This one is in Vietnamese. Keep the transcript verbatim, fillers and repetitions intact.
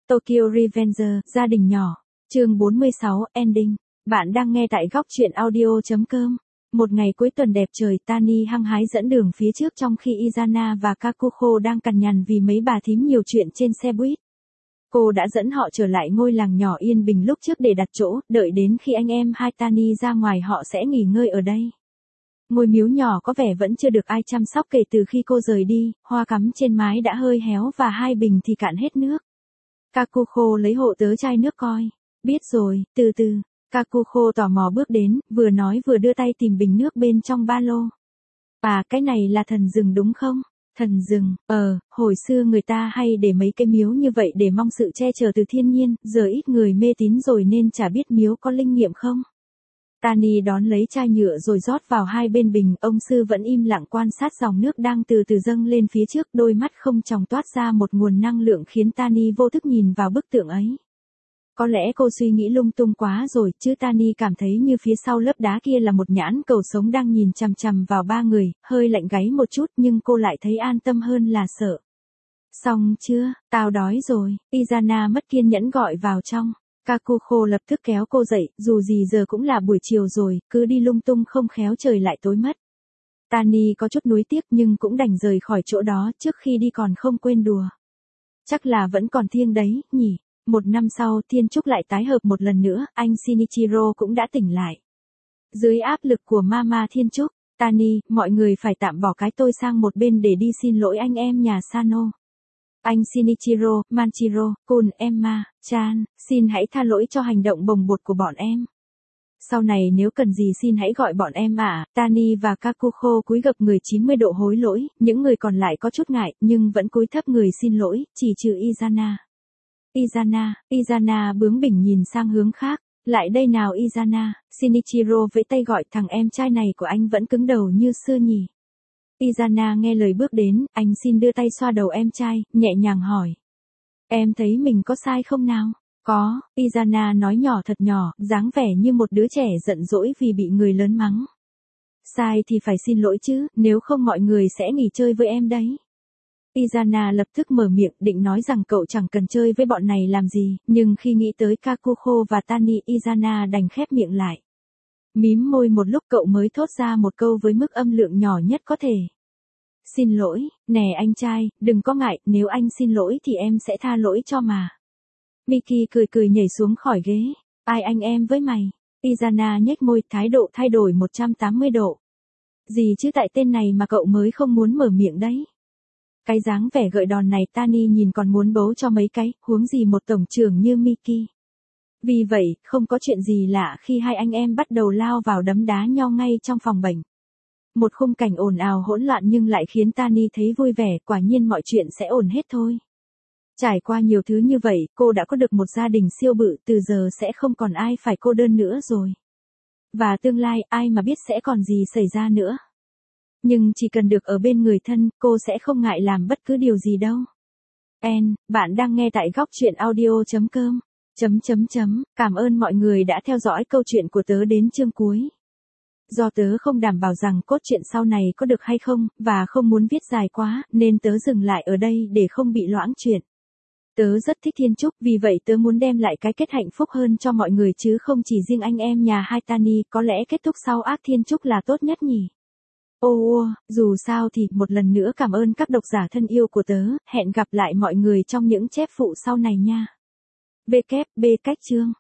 Tokyo Revenger, gia đình nhỏ. Chương bốn mươi sáu, Ending. Bạn đang nghe tại góc truyện audio chấm com. Một ngày cuối tuần đẹp trời, Tani hăng hái dẫn đường phía trước trong khi Izana và Kakuko đang cằn nhằn vì mấy bà thím nhiều chuyện trên xe buýt. Cô đã dẫn họ trở lại ngôi làng nhỏ yên bình lúc trước để đặt chỗ, đợi đến khi anh em hai Tani ra ngoài họ sẽ nghỉ ngơi ở đây. Ngôi miếu nhỏ có vẻ vẫn chưa được ai chăm sóc kể từ khi cô rời đi, hoa cắm trên mái đã hơi héo và hai bình thì cạn hết nước. Kakuko lấy hộ tớ chai nước coi. Biết rồi, từ từ. Kakuko tò mò bước đến, vừa nói vừa đưa tay tìm bình nước bên trong ba lô. À, cái này là thần rừng đúng không? Thần rừng, ờ, hồi xưa người ta hay để mấy cái miếu như vậy để mong sự che chở từ thiên nhiên, giờ ít người mê tín rồi nên chả biết miếu có linh nghiệm không. Tani đón lấy chai nhựa rồi rót vào hai bên bình, ông sư vẫn im lặng quan sát dòng nước đang từ từ dâng lên phía trước, đôi mắt không tròng toát ra một nguồn năng lượng khiến Tani vô thức nhìn vào bức tượng ấy. Có lẽ cô suy nghĩ lung tung quá rồi, chứ Tani cảm thấy như phía sau lớp đá kia là một nhãn cầu sống đang nhìn chằm chằm vào ba người, hơi lạnh gáy một chút nhưng cô lại thấy an tâm hơn là sợ. Xong chưa, tao đói rồi, Izana mất kiên nhẫn gọi vào trong. Kakuko lập tức kéo cô dậy, dù gì giờ cũng là buổi chiều rồi, cứ đi lung tung không khéo trời lại tối mất. Tani có chút nuối tiếc nhưng cũng đành rời khỏi chỗ đó, trước khi đi còn không quên đùa. Chắc là vẫn còn thiêng đấy, nhỉ? Một năm sau, thiên trúc lại tái hợp một lần nữa, anh Shinichiro cũng đã tỉnh lại. Dưới áp lực của Mama Thiên Trúc, Tani, mọi người phải tạm bỏ cái tôi sang một bên để đi xin lỗi anh em nhà Sano. Anh Shinichiro, Manchiro, Kun, Emma, Chan, xin hãy tha lỗi cho hành động bồng bột của bọn em. Sau này nếu cần gì xin hãy gọi bọn em ạ. À. Tani và Kakuko cúi gập người chín mươi độ hối lỗi, những người còn lại có chút ngại nhưng vẫn cúi thấp người xin lỗi, chỉ trừ Izana. Izana, Izana bướng bỉnh nhìn sang hướng khác. Lại đây nào Izana, Shinichiro vẫy tay gọi thằng em trai này của anh vẫn cứng đầu như xưa nhỉ. Izana nghe lời bước đến, anh xin đưa tay xoa đầu em trai, nhẹ nhàng hỏi. Em thấy mình có sai không nào? Có, Izana nói nhỏ thật nhỏ, dáng vẻ như một đứa trẻ giận dỗi vì bị người lớn mắng. Sai thì phải xin lỗi chứ, nếu không mọi người sẽ nghỉ chơi với em đấy. Izana lập tức mở miệng định nói rằng cậu chẳng cần chơi với bọn này làm gì, nhưng khi nghĩ tới Kakuko và Tani, Izana đành khép miệng lại. Mím môi một lúc cậu mới thốt ra một câu với mức âm lượng nhỏ nhất có thể. Xin lỗi, nè anh trai, đừng có ngại, nếu anh xin lỗi thì em sẽ tha lỗi cho mà. Miki cười cười nhảy xuống khỏi ghế. Ai anh em với mày? Izana nhếch môi, thái độ thay đổi một trăm tám mươi độ. Gì chứ tại tên này mà cậu mới không muốn mở miệng đấy. Cái dáng vẻ gợi đòn này Tani nhìn còn muốn bấu cho mấy cái, huống gì một tổng trưởng như Miki. Vì vậy, không có chuyện gì lạ khi hai anh em bắt đầu lao vào đấm đá nhau ngay trong phòng bệnh. Một khung cảnh ồn ào hỗn loạn nhưng lại khiến Tani thấy vui vẻ, quả nhiên mọi chuyện sẽ ổn hết thôi. Trải qua nhiều thứ như vậy, cô đã có được một gia đình siêu bự, từ giờ sẽ không còn ai phải cô đơn nữa rồi. Và tương lai, ai mà biết sẽ còn gì xảy ra nữa. Nhưng chỉ cần được ở bên người thân, cô sẽ không ngại làm bất cứ điều gì đâu. En, bạn đang nghe tại góc truyện audio chấm com. Chấm chấm chấm, cảm ơn mọi người đã theo dõi câu chuyện của tớ đến chương cuối. Do tớ không đảm bảo rằng cốt truyện sau này có được hay không, và không muốn viết dài quá, nên tớ dừng lại ở đây để không bị loãng chuyện. Tớ rất thích Thiên Trúc, vì vậy tớ muốn đem lại cái kết hạnh phúc hơn cho mọi người chứ không chỉ riêng anh em nhà hai Tani, có lẽ kết thúc sau ác Thiên Trúc là tốt nhất nhỉ. Ô ô, dù sao thì một lần nữa cảm ơn các độc giả thân yêu của tớ, hẹn gặp lại mọi người trong những chép phụ sau này nha. vê kép bê cách chương